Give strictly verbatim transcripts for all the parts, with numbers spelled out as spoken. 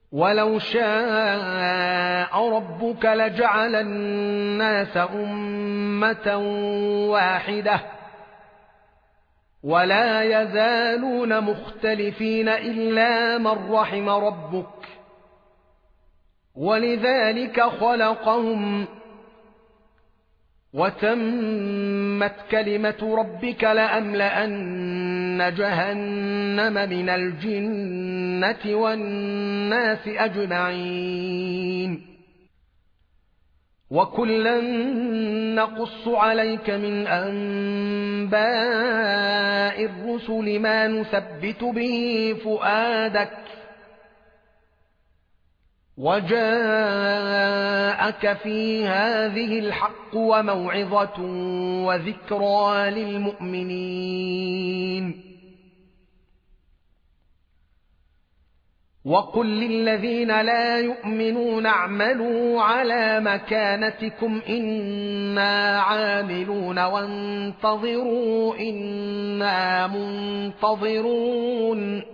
ولو شاء ربك لجعل الناس أمة واحدة ولا يزالون مختلفين إلا من رحم ربك ولذلك خلقهم وتمت كلمة ربك لأملأن جهنم من الجنة والناس أجمعين وكلا نقص عليك من أنباء الرسل ما نثبت به فؤادك وجاءك في هذه الحق وموعظة وذكرى للمؤمنين وقل للذين لا يؤمنون اعملوا على مكانتكم إنا عاملون وانتظروا إنا منتظرون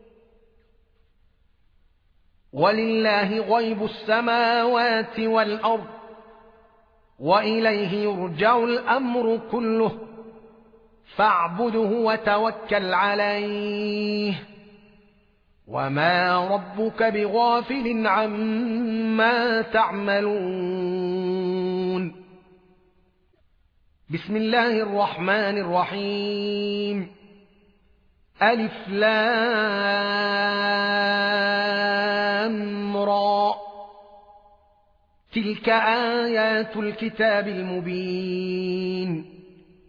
ولله غيب السماوات والأرض وإليه يرجع الأمر كله فاعبده وتوكل عليه وما ربك بغافل عما تعملون بسم الله الرحمن الرحيم ألف لام را تلك آيات الكتاب المبين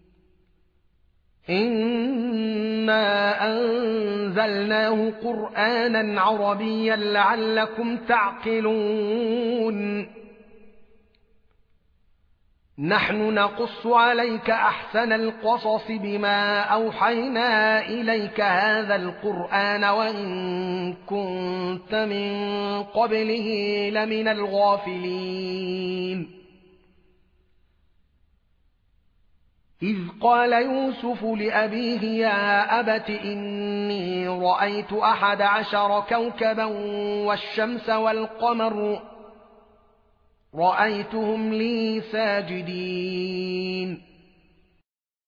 إنا أنزلناه قرآنا عربيا لعلكم تعقلون نحن نقص عليك أحسن القصص بما أوحينا إليك هذا القرآن وإن كنت من قبله لمن الغافلين إذ قال يوسف لأبيه يا أبت إني رأيت أحد عشر كوكبا والشمس والقمر رأيتهم لي ساجدين